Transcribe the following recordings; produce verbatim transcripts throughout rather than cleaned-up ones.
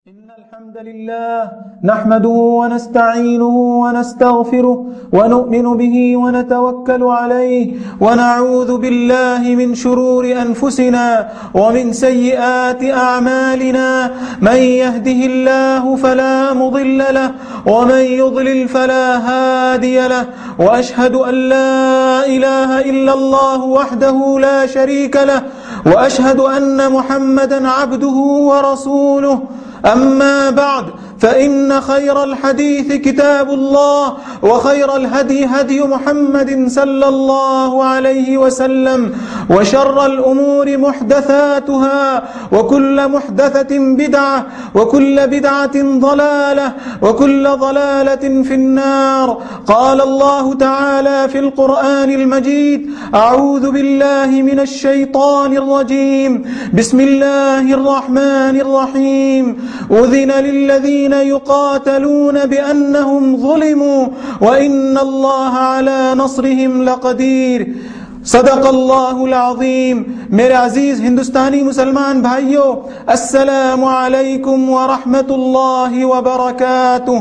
إن الحمد لله نحمده ونستعينه ونستغفره ونؤمن به ونتوكل عليه ونعوذ بالله من شرور أنفسنا ومن سيئات أعمالنا من يهده الله فلا مضل له ومن يضلل فلا هادي له وأشهد أن لا إله إلا الله وحده لا شريك له وأشهد أن محمدا عبده ورسوله أما بعد فإن خير الحديث كتاب الله وخير الهدي هدي محمد صلى الله عليه وسلم وشر الأمور محدثاتها وكل محدثة بدعة وكل بدعة ضلالة وكل ضلالة في النار. قال الله تعالى في القرآن المجيد: أعوذ بالله من الشيطان الرجيم بسم الله الرحمن الرحيم أذن للذين يقاتلون بأنهم ظلموا وإن الله على نصرهم لقدير. صدق اللہ العظیم. میرے عزیز ہندوستانی مسلمان بھائیوں، السلام علیکم ورحمۃ اللہ وبرکاتہ.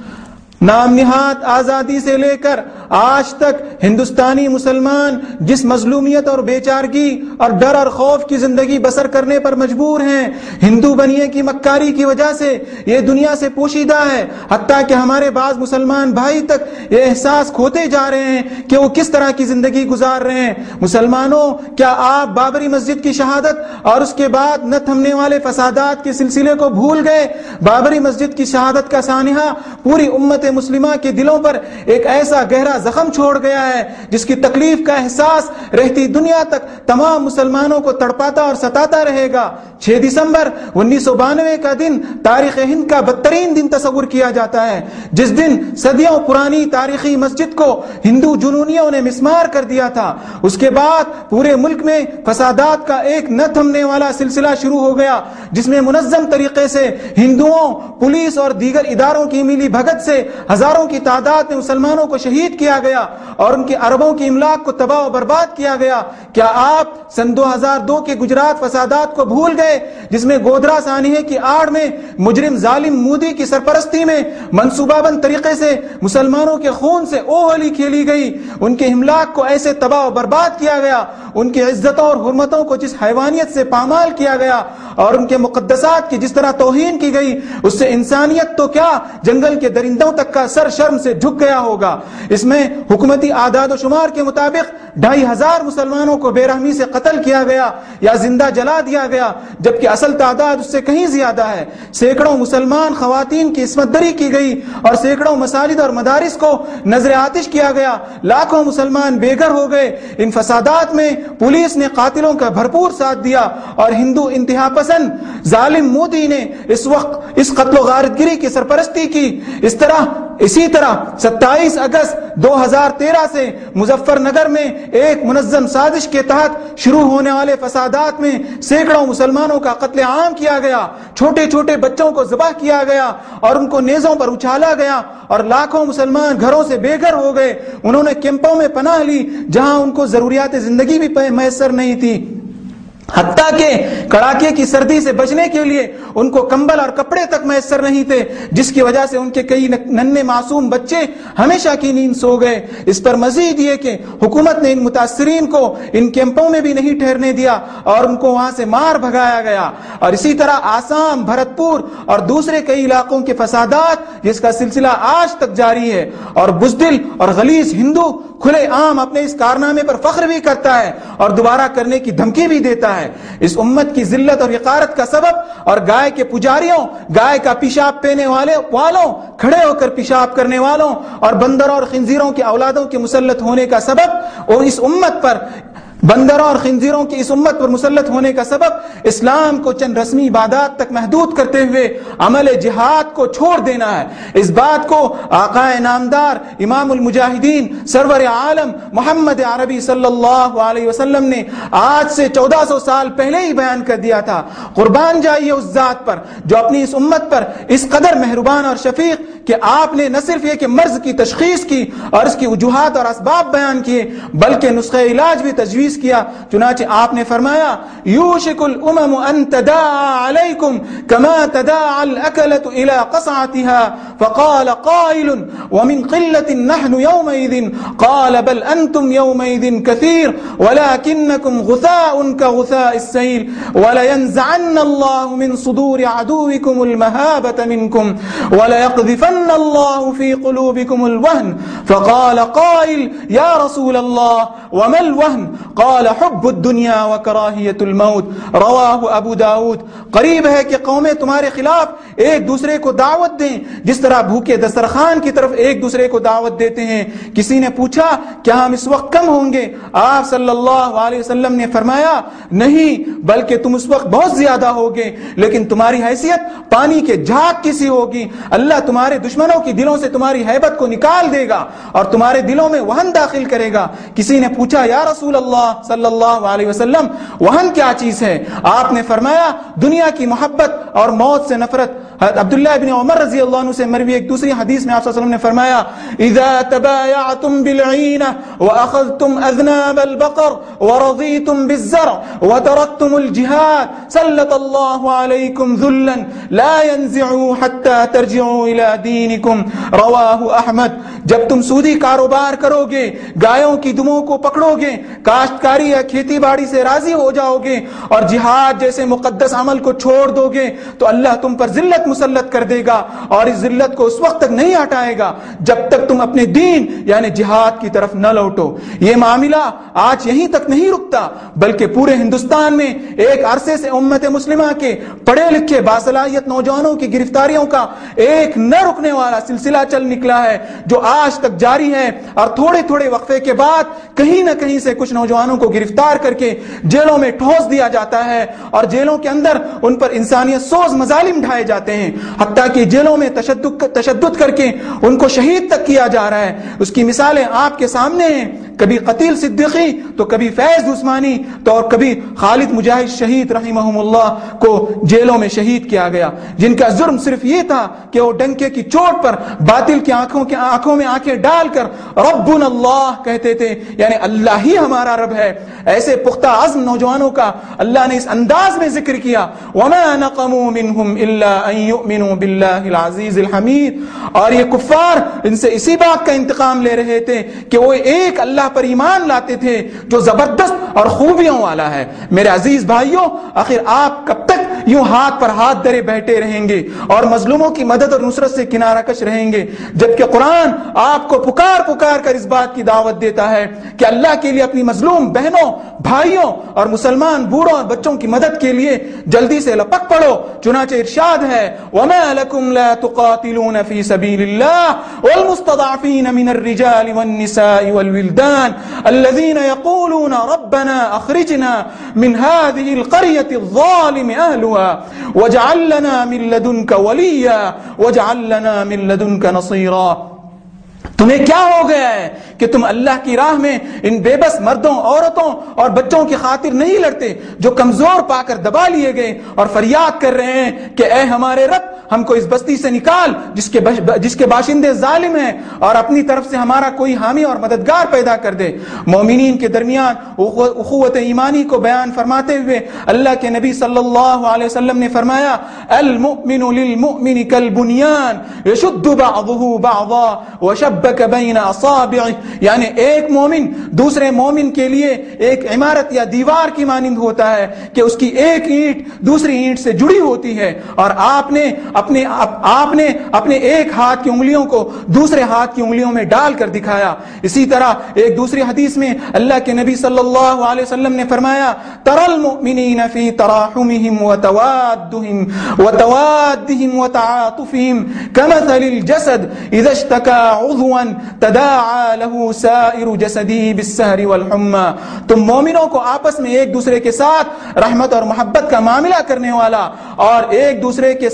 نام نہاد آزادی سے لے کر آج تک ہندوستانی مسلمان جس مظلومیت اور بے چارگی اور ڈر اور خوف کی زندگی بسر کرنے پر مجبور ہیں، ہندو بنیے کی مکاری کی وجہ سے یہ دنیا سے پوشیدہ ہے. حتیٰ کہ ہمارے بعض مسلمان بھائی تک یہ احساس کھوتے جا رہے ہیں کہ وہ کس طرح کی زندگی گزار رہے ہیں. مسلمانوں، کیا آپ بابری مسجد کی شہادت اور اس کے بعد نہ تھمنے والے فسادات کے سلسلے کو بھول گئے؟ بابری مسجد کی شہادت کا سانحہ پوری امت مسلمہ کے دلوں پر ایک ایسا گہرا زخم چھوڑ گیا ہے جس کی تکلیف کا احساس رہتی دنیا تک تمام مسلمانوں کو تڑپاتا اور ستاتا رہے گا. چھ دسمبر انیس سو بانوے کا دن تاریخ ہند کا بدترین دن تصور کیا جاتا ہے، جس دن صدیوں پرانی تاریخی مسجد کو ہندو جنونیوں نے مسمار کر دیا تھا. اس کے بعد پورے ملک میں فسادات کا ایک نہ تھمنے والا سلسلہ شروع ہو گیا، جس میں منظم طریقے سے ہندوؤں، پولیس اور دیگر اداروں کی ملی بھگت سے ہزاروں کی تعداد میں مسلمانوں کو شہید کیا گیا اور ان کے اربوں کی املاک کو تباہ و برباد کیا گیا. کیا آپ سن دو ہزار دو کے گجرات فسادات کو بھول گئے، جس میں گودرا سانحے کی آڑ میں مجرم ظالم مودی کی سرپرستی میں منصوبہ بند طریقے سے مسلمانوں کے خون سے اوہلی کھیلی گئی، ان کے املاک کو ایسے تباہ و برباد کیا گیا، ان کی عزتوں اور حرمتوں کو جس حیوانیت سے پامال کیا گیا اور ان کے مقدسات کی جس طرح توہین کی گئی، اس سے انسانیت تو کیا جنگل کے درندوں تک کا سر شرم سے جھک گیا ہوگا. اس میں حکومتی اعداد و شمار کے مطابق ڈھائی ہزار مسلمانوں کو بے رحمی سے قتل کیا گیا یا زندہ جلا دیا گیا، جبکہ اصل تعداد اس سے کہیں زیادہ ہے. سینکڑوں مسلمان خواتین کی عصمت دری کی گئی اور سینکڑوں مساجد اور مدارس کو نذر آتش کیا گیا. لاکھوں مسلمان بے گھر ہو گئے. ان فسادات میں پولیس نے قاتلوں کا بھرپور ساتھ دیا اور ہندو انتہا پسند ظالم مودی نے اس وقت اس قتل و غارت گری کی سرپرستی کی. اس طرح اسی طرح ستائیس اگست دو ہزار تیرہ سے مظفر نگر میں ایک منظم سازش کے تحت شروع ہونے والے فسادات میں سینکڑوں مسلمانوں کا قتل عام کیا گیا، چھوٹے چھوٹے بچوں کو ذبح کیا گیا اور ان کو نیزوں پر اچھالا گیا اور لاکھوں مسلمان گھروں سے بے گھر ہو گئے. انہوں نے کیمپوں میں پناہ لی جہاں ان کو ضروریات زندگی بھی میسر نہیں تھی، حتیٰ کہ کڑاکے کی سردی سے بچنے کے لیے ان کو کمبل اور کپڑے تک میسر نہیں تھے، جس کی وجہ سے ان کے کئی ننھے معصوم بچے ہمیشہ کی نیند سو گئے. اس پر مزید یہ کہ حکومت نے ان متاثرین کو ان کیمپوں میں بھی نہیں ٹھہرنے دیا اور ان کو وہاں سے مار بھگایا گیا. اور اسی طرح آسام، بھرت پور اور دوسرے کئی علاقوں کے فسادات جس کا سلسلہ آج تک جاری ہے، اور بزدل اور غلیظ ہندو کھلے عام اپنے اس کارنامے پر فخر بھی کرتا ہے اور دوبارہ کرنے کی دھمکی بھی دیتا ہے. اس امت کی ذلت اور حقارت کا سبب اور گائے کے پجاریوں، گائے کا پیشاب پینے والے والوں، کھڑے ہو کر پیشاب کرنے والوں اور بندروں اور خنزیروں کے اولادوں کے مسلط ہونے کا سبب اور اس امت پر بندروں اور خنزیروں کی اس امت پر مسلط ہونے کا سبب اسلام کو چند رسمی عبادات تک محدود کرتے ہوئے عمل جہاد کو چھوڑ دینا ہے. اس بات کو آقا نامدار امام المجاہدین سرور عالم محمد عربی صلی اللہ علیہ وسلم نے آج سے چودہ سو سال پہلے ہی بیان کر دیا تھا. قربان جائیے اس ذات پر جو اپنی اس امت پر اس قدر مہربان اور شفیق کہ آپ نے نہ صرف یہ کہ مرض کی تشخیص کی اور اس کی وجوہات اور اسباب بیان کیے، بلکہ نسخہ علاج بھی تجویز تجویز کیا. چنانچہ آپ نے فرمایا یوشک الامم ان تداعى علیکم کما تداعى الاکلۃ الى قصعتها. فقال قائل ومن قلة نحن يومئذ قال بل انتم يومئذ كثير ولكنكم غثاء كغثاء السيل ولينزعن الله من صدور عدوكم المهابة منكم وليقذفن الله في قلوبكم الوهن. فقال قائل يا رسول الله وما الوهن؟ قال حب الدنيا وكراهية الموت. رواه ابو داود. قریب ہے کہ قومیں تمہارے خلاف ایک دوسرے کو دعوت دیں جس طرح بھوکے دسترخوان کی طرف ایک دوسرے کو دعوت دیتے ہیں. کسی نے پوچھا کیا ہم اس وقت کم ہوں گے؟ آپ صلی اللہ علیہ وسلم نے فرمایا نہیں بلکہ تم اس وقت بہت زیادہ ہوگے، لیکن تمہاری حیثیت پانی کے جھاگ کی سی ہوگی. اللہ تمہارے دشمنوں کے دلوں سے تمہاری ہیبت کو نکال دے گا اور تمہارے دلوں میں وہن داخل کرے گا. کسی نے پوچھا یا رسول اللہ صلی اللہ علیہ وسلم وہن کیا چیز ہے؟ آپ نے فرمایا دنیا کی محبت اور موت سے نفرت. عبداللہ ابن عمر رضی اللہ عنہ سے مروی ایک دوسری حدیث میں آپ صلی اللہ علیہ وسلم نے فرمایا اذا تبايعتم بالعینہ واخذتم اذناب البقر ورضیتم بالزرع وترکتم الجهاد سلط اللہ علیکم ذلا لا ينزعوا حتى ترجعوا الى دینکم. رواہ احمد. جب تم سودی کاروبار کرو گے، گایوں کی دموں کو پکڑو گے، کاشتکاری یا کھیتی باڑی سے راضی ہو جاؤ گے اور جہاد جیسے مقدس عمل کو چھوڑ دو گے تو اللہ تم پر ذلت مسلط کر دے گا اور اس ذلت کو اس وقت تک نہیں ہٹائے گا جب تک تم اپنے دین یعنی جہاد کی طرف نہ لوٹو. یہ معاملہ آج یہیں تک نہیں رکتا بلکہ پورے ہندوستان میں ایک عرصے سے امت مسلمہ کے پڑھے لکھے باصلاحیت نوجوانوں کی گرفتاریوں کا ایک نہ رکنے والا سلسلہ چل نکلا ہے جو آج تک جاری ہے. اور تھوڑے تھوڑے وقفے کے بعد کہیں نہ کہیں سے کچھ نوجوانوں کو گرفتار کر کے جیلوں میں ٹھونس دیا جاتا ہے اور جیلوں کے اندر ان پر انسانیت سوز مظالم ڈھائے جاتے ہیں، حتیٰ کہ جیلوں میں تشدد تشدد کر کے ان کو شہید تک کیا جا رہا ہے. اس کی مثالیں آپ کے سامنے ہیں. کبھی قتیل صدیقی تو کبھی فیض عثمانی تو اور کبھی خالد مجاہد شہید رحمہم اللہ کو جیلوں میں شہید کیا گیا، جن کا جرم صرف یہ تھا کہ وہ ڈنکے کی چوٹ پر باطل کی آنکھوں کے آنکھوں میں آنکھیں ڈال کر ربنا اللہ کہتے تھے، یعنی اللہ ہی ہمارا رب ہے. ایسے پختہ عزم نوجوانوں کا اللہ نے اس انداز میں ذکر کیا وما نقموا منهم الا ان يؤمنوا بالله العزيز الحمید. اور یہ کفار ان سے اسی بات کا انتقام لے رہے تھے کہ وہ ایک اللہ پر ایمان لاتے تھے جو زبردست اور خوبیوں والا ہے. میرے عزیز بھائیوں، آخر آپ کب تک یوں ہاتھ پر ہاتھ دھرے بیٹھے رہیں گے اور مظلوموں کی مدد اور نصرت سے کنارہ کش رہیں گے، جبکہ قرآن آپ کو پکار پکار کر اس بات کی دعوت دیتا ہے کہ اللہ کے لیے اپنی مظلوم بہنوں، بھائیوں اور مسلمان بوڑھوں اور بچوں کی مدد کے لیے جلدی سے لپک پڑو. چنانچہ ارشاد ہے وَمَا لَكُمْ لَا تُقَاتِلُونَ فِي سَبِيلِ اللَّهِ وَالْمُسْتَضْعَفِينَ مِنَ الرِّجَالِ وَالنِّسَاءِ وَالْوِلْدَانِ الَّذِينَ يَقُولُونَ رَبَّنَا أَخْرِجْنَا مِنْ هَذِهِ الْقَرْيَةِ الظَّالِمِ أَهْلُهَا وَاجْعَل لَّنَا مِن لَّدُنكَ وَلِيًّا وَاجْعَل لَّنَا مِن لَّدُنكَ نَصِيرًا. تمہیں کیا ہو گیا ہے کہ تم اللہ کی راہ میں ان بے بس مردوں، عورتوں اور بچوں کی خاطر نہیں لڑتے جو کمزور پا کر دبا لیے گئے اور فریاد کر رہے ہیں کہ اے ہمارے رب ہم کو اس بستی سے نکال جس کے جس کے باشندے ظالم ہیں اور اپنی طرف سے ہمارا کوئی حامی اور مددگار پیدا کر دے. مومنین کے درمیان اخوت ایمانی کو بیان فرماتے ہوئے اللہ کے نبی صلی اللہ علیہ وسلم نے فرمایا المؤمن للمؤمن کالبنیان یشد بعضه بعضا وشبک بین اصابعه. یعنی ایک مومن دوسرے مومن کے لیے ایک عمارت یا دیوار کی مانند ہوتا ہے کہ اس کی ایک اینٹ دوسری اینٹ سے جڑی ہوتی ہے اور آپ نے اپنے آپ نے اپنے ایک ہاتھ کی انگلیوں کو دوسرے ہاتھ کی انگلیوں میں ڈال کر دکھایا. اسی طرح ایک دوسری حدیث میں اللہ کے نبی صلی اللہ علیہ وسلم نے فرمایا ترى المؤمنین فی تراحمهم وتوادهم وتوادهم وتعاطفهم كمثل الجسد اذا اشتكى عضوا تداعى له سائر جسده بالسهر والحمى. تم مومنوں کو آپس میں ایک دوسرے کے ساتھ رحمت اور محبت کا معاملہ کرنے والا اور ایک دوسرے کے ساتھ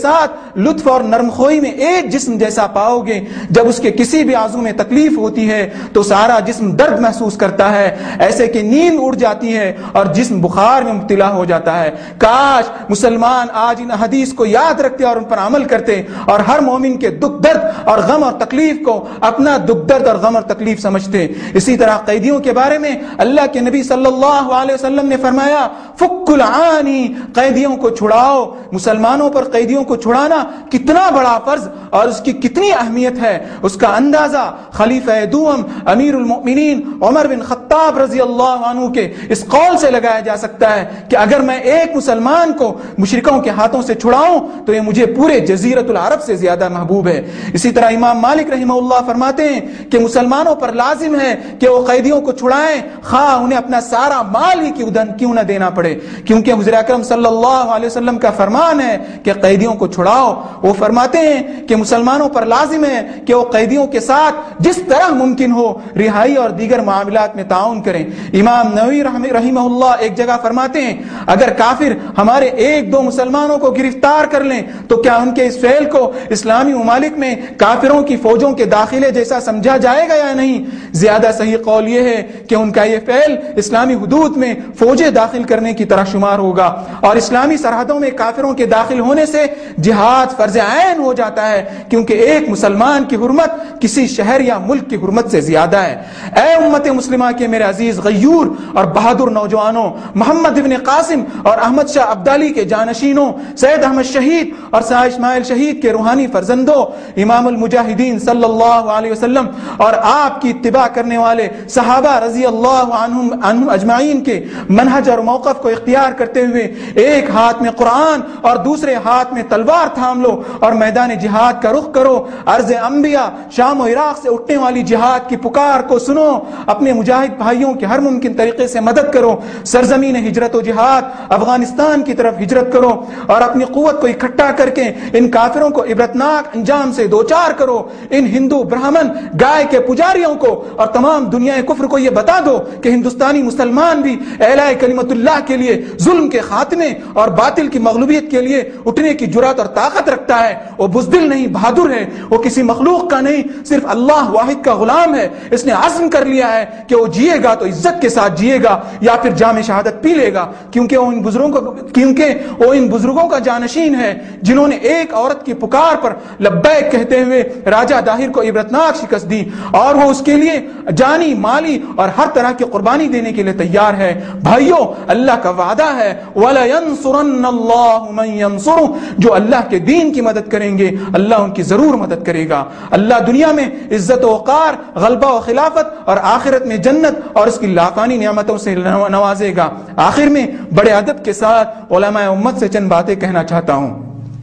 لطف اور نرم خوئی میں ایک جسم جیسا پاؤ گے. جب اس کے کسی بھی عضو میں تکلیف ہوتی ہے تو سارا جسم درد محسوس کرتا ہے, ایسے کہ نیند اڑ جاتی ہے اور جسم بخار میں مبتلا ہو جاتا ہے. کاش مسلمان آج ان حدیث کو یاد رکھتے اور ان پر عمل کرتے اور ہر مومن کے دکھ درد اور غم اور تکلیف کو اپنا دکھ درد اور غم اور تکلیف سمجھتے. اسی طرح قیدیوں کے بارے میں اللہ کے نبی صلی اللہ علیہ وسلم نے فرمایا فک العانی, قیدیوں کو چھڑاؤ. مسلمانوں پر قیدیوں کو چھڑانا کتنا بڑا فرض اور اس کی کتنی اہمیت ہے, اس کا اندازہ خلیفہ دوم امیر المؤمنین عمر بن خطاب رضی اللہ عنہ کے اس قول سے لگایا جا سکتا ہے کہ اگر میں ایک مسلمان کو مشرکوں کے ہاتھوں سے چھڑاؤں تو یہ مجھے پورے جزیرۃ العرب سے زیادہ محبوب ہے. اسی طرح امام مالک رحمہ اللہ فرماتے ہیں کہ مسلمانوں پر لازم ہے کہ وہ قیدیوں کو چھڑائیں, خواہ انہیں اپنا سارا مال ہی کیوں نہ دینا پڑے, کیونکہ حضور اکرم صلی اللہ علیہ وسلم کا فرمان ہے کہ قیدیوں کو چھڑاؤ. وہ فرماتے ہیں کہ مسلمانوں پر لازم ہے کہ وہ قیدیوں کے ساتھ جس طرح ممکن ہو رہائی اور دیگر معاملات میں تعاون کریں. امام نووی رحمہ اللہ ایک جگہ فرماتے ہیں اگر کافر ہمارے ایک دو مسلمانوں کو گرفتار کر لیں تو کیا ان کے اس فعل کو اسلامی ممالک میں کافروں کی فوجوں کے داخلے جیسا سمجھا جائے گا یا نہیں؟ زیادہ صحیح قول یہ ہے کہ ان کا یہ فعل اسلامی حدود میں فوجیں داخل کرنے کی طرح شمار ہوگا اور اسلامی سرحدوں میں کافروں کے داخل ہونے سے جہاد فرض عین ہو جاتا ہے, کیونکہ ایک مسلمان کی حرمت کسی شہر یا ملک کی حرمت سے زیادہ ہے. اے امت مسلمہ کے میرے عزیز غیور اور بہادر نوجوانوں, محمد ابن قاسم اور احمد شاہ عبدالی کے جانشینوں, سید احمد شہید اور شاہ اسماعیل شہید کے روحانی فرزندوں, امام المجاہدین صلی اللہ علیہ وسلم اور آپ کی اتباع کرنے والے صحابہ رضی اللہ عنہم عنہم اجمعین کے منہج اور موقف کو اختیار کرتے ہوئے ایک ہاتھ میں قرآن اور دوسرے ہاتھ میں تلوار تھام لو اور میدان جہاد کا رخ کرو. عرض انبیاء شام و عراق سے اٹھنے والی جہاد کی پکار کو سنو, اپنے مجاہد بھائیوں کی ہر ممکن طریقے سے مدد کرو. سرزمین ہجرت و جہاد افغانستان کی طرف ہجرت کرو اور اپنی قوت کو اکٹھا کر کے ان کافروں کو عبرتناک انجام سے دوچار کرو. ان ہندو برہمن گائے کے پجاریوں کو اور تمام دنیا کفر کو یہ بتا دو کہ ہندوستانی مسلمان بھی اعلاء کلمت اللہ کے لیے ظلم کے خاتمے اور باطل کی مغلوبیت کے لیے اٹھنے کی جرات اور طاقت رکھتا ہے. وہ بزدل نہیں, بہادر ہے. وہ کسی مخلوق کا نہیں, صرف اللہ واحد کا غلام ہے. اس نے عزم کر لیا ہے کہ وہ جیے گا تو عزت کے ساتھ جیے گا یا پھر جام شہادت پی لے گا, کیونکہ وہ ان بزرگوں کو کیونکہ وہ ان بزرگوں کا جانشین ہے جنہوں نے ایک عورت کی پکار پر لبیک کہتے ہوئے راجہ داہر کو عبرتناک شکست دی اور وہ اس کے لیے جانی, مالی اور ہر طرح کی قربانی دینے کے لیے تیار ہے. بھائیو, اللہ کا وعدہ ہے وَلَا يَنصُرَنَّ اللَّهُ مَن يَنصُرُهُ, جو اللہ کے دین کی مدد کریں گے اللہ ان کی ضرور مدد کرے گا. اللہ دنیا میں عزت و وقار, غلبہ و خلافت اور آخرت میں جنت اور اس کی لافانی نعمتوں سے نوازے گا. آخر میں بڑے ادب کے ساتھ علماء امت سے چند باتیں کہنا چاہتا ہوں.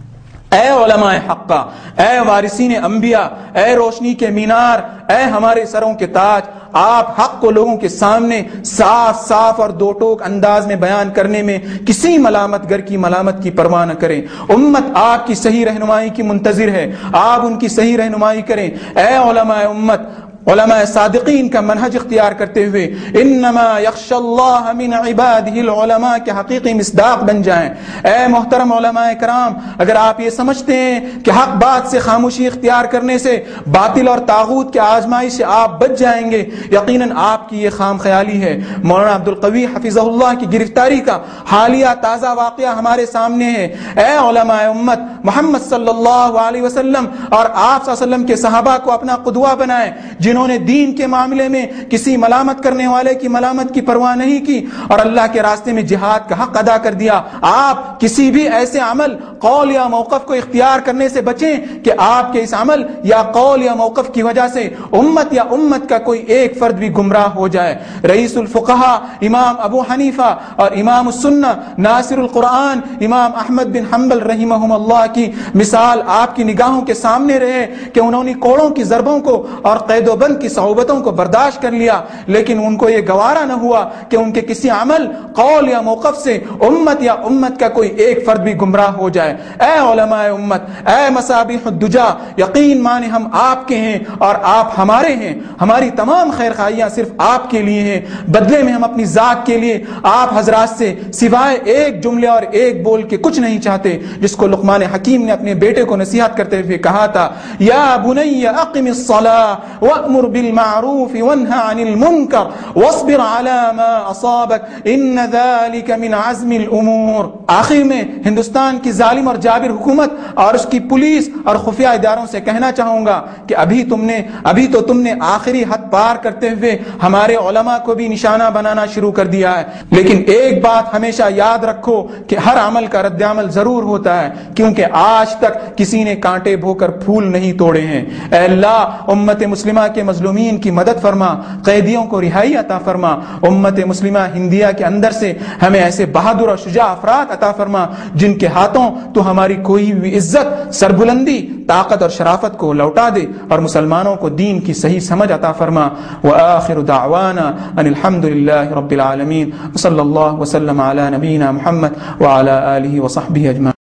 اے علماء حقہ, اے وارثین انبیاء, اے روشنی کے مینار, اے ہمارے سروں کے تاج, آپ حق کو لوگوں کے سامنے صاف صاف اور دو ٹوک انداز میں بیان کرنے میں کسی ملامت گر کی ملامت کی پرواہ نہ کریں. امت آپ کی صحیح رہنمائی کی منتظر ہے, آپ ان کی صحیح رہنمائی کریں. اے علماء امت, علماء صادقین کا منہج اختیار کرتے ہوئے انما یخشى اللہ من عباده العلماء کے حقیقی مصداق بن جائیں. اے محترم علماء کرام, اگر آپ یہ سمجھتے ہیں کہ حق بات سے خاموشی اختیار کرنے سے باطل اور طاغوت کے آزمائش سے آپ بچ جائیں گے, یقیناً آپ کی یہ خام خیالی ہے. مولانا عبد القوی حفظہ اللہ کی گرفتاری کا حالیہ تازہ واقعہ ہمارے سامنے ہے. اے علماء امت, محمد صلی اللہ علیہ وسلم اور آپ صلی اللہ علیہ وسلم کے صحابہ کو اپنا قدوہ بنائیں جنہوں جنہوں نے دین کے معاملے میں کسی ملامت کرنے والے کی ملامت کی پرواہ نہیں کی اور اللہ کے راستے میں جہاد کا حق ادا کر دیا. آپ کسی بھی ایسے عمل, قول یا موقف کو اختیار کرنے سے بچیں کہ آپ کے اس عمل یا قول یا موقف کی وجہ سے امت یا امت کا کوئی ایک فرد بھی گمراہ ہو جائے. رئیس الفقہا امام ابو حنیفہ اور امام السنہ ناصر القرآن امام احمد بن حنبل رحمہم اللہ کی مثال آپ کی نگاہوں کے سامنے رہے کہ انہوں نے کوڑوں کی ضربوں کو اور قید و بند دیوبند کی صحبتوں کو برداشت کر لیا، لیکن ان کو یہ گوارا نہ ہوا کہ ان کے کسی عمل، قول یا موقف سے امت یا امت کا کوئی ایک فرد بھی گمراہ ہو جائے۔ اے علماء امت، اے مصابیح الدجا، یقین مانے ہم آپ کے ہیں اور آپ ہمارے ہیں، ہماری تمام خیر خواہیاں صرف آپ کے لیے ہیں، بدلے میں ہم اپنی ذات کے لیے آپ حضرات سے سوائے ایک جملے اور ایک بول کے کچھ نہیں چاہتے، جس کو لقمان حکیم نے اپنے بیٹے کو نصیحت کرتے ہوئے کہا تھا، یا بنی اقم الصلاة وأمر بالمعروف وانهى عن المنکر واصبر على ما اصابك ان ذلك من عزم الامور۔ آخر میں ہندوستان کی ظالم اور جابر حکومت اور اس کی پولیس اور خفیہ اداروں سے کہنا چاہوں گا کہ ابھی تم نے ابھی تو تم نے آخری حد پار کرتے ہوئے ہمارے علماء کو بھی نشانہ بنانا شروع کر دیا ہے، لیکن ایک بات ہمیشہ یاد رکھو کہ ہر عمل کا رد عمل ضرور ہوتا ہے، کیونکہ آج تک کسی نے کانٹے بو کر پھول نہیں توڑے ہیں۔ اے اللہ، امت مسلمہ کے مظلومین کی مدد فرما، قیدیوں کو رہائی عطا فرما، امت مسلمہ ہندیہ کے اندر سے ہمیں ایسے بہادر اور شجاع افراد عطا فرما جن کے ہاتھوں تو ہماری کوئی بھی عزت، سربلندی، طاقت اور شرافت کو لوٹا دے، اور مسلمانوں کو دین کی صحیح سمجھ عطا فرما۔ وآخر دعوانا ان الحمد للہ رب العالمین، صلی اللہ وسلم علی نبینا محمد وعلی آلہ وصحبہ اجمعین۔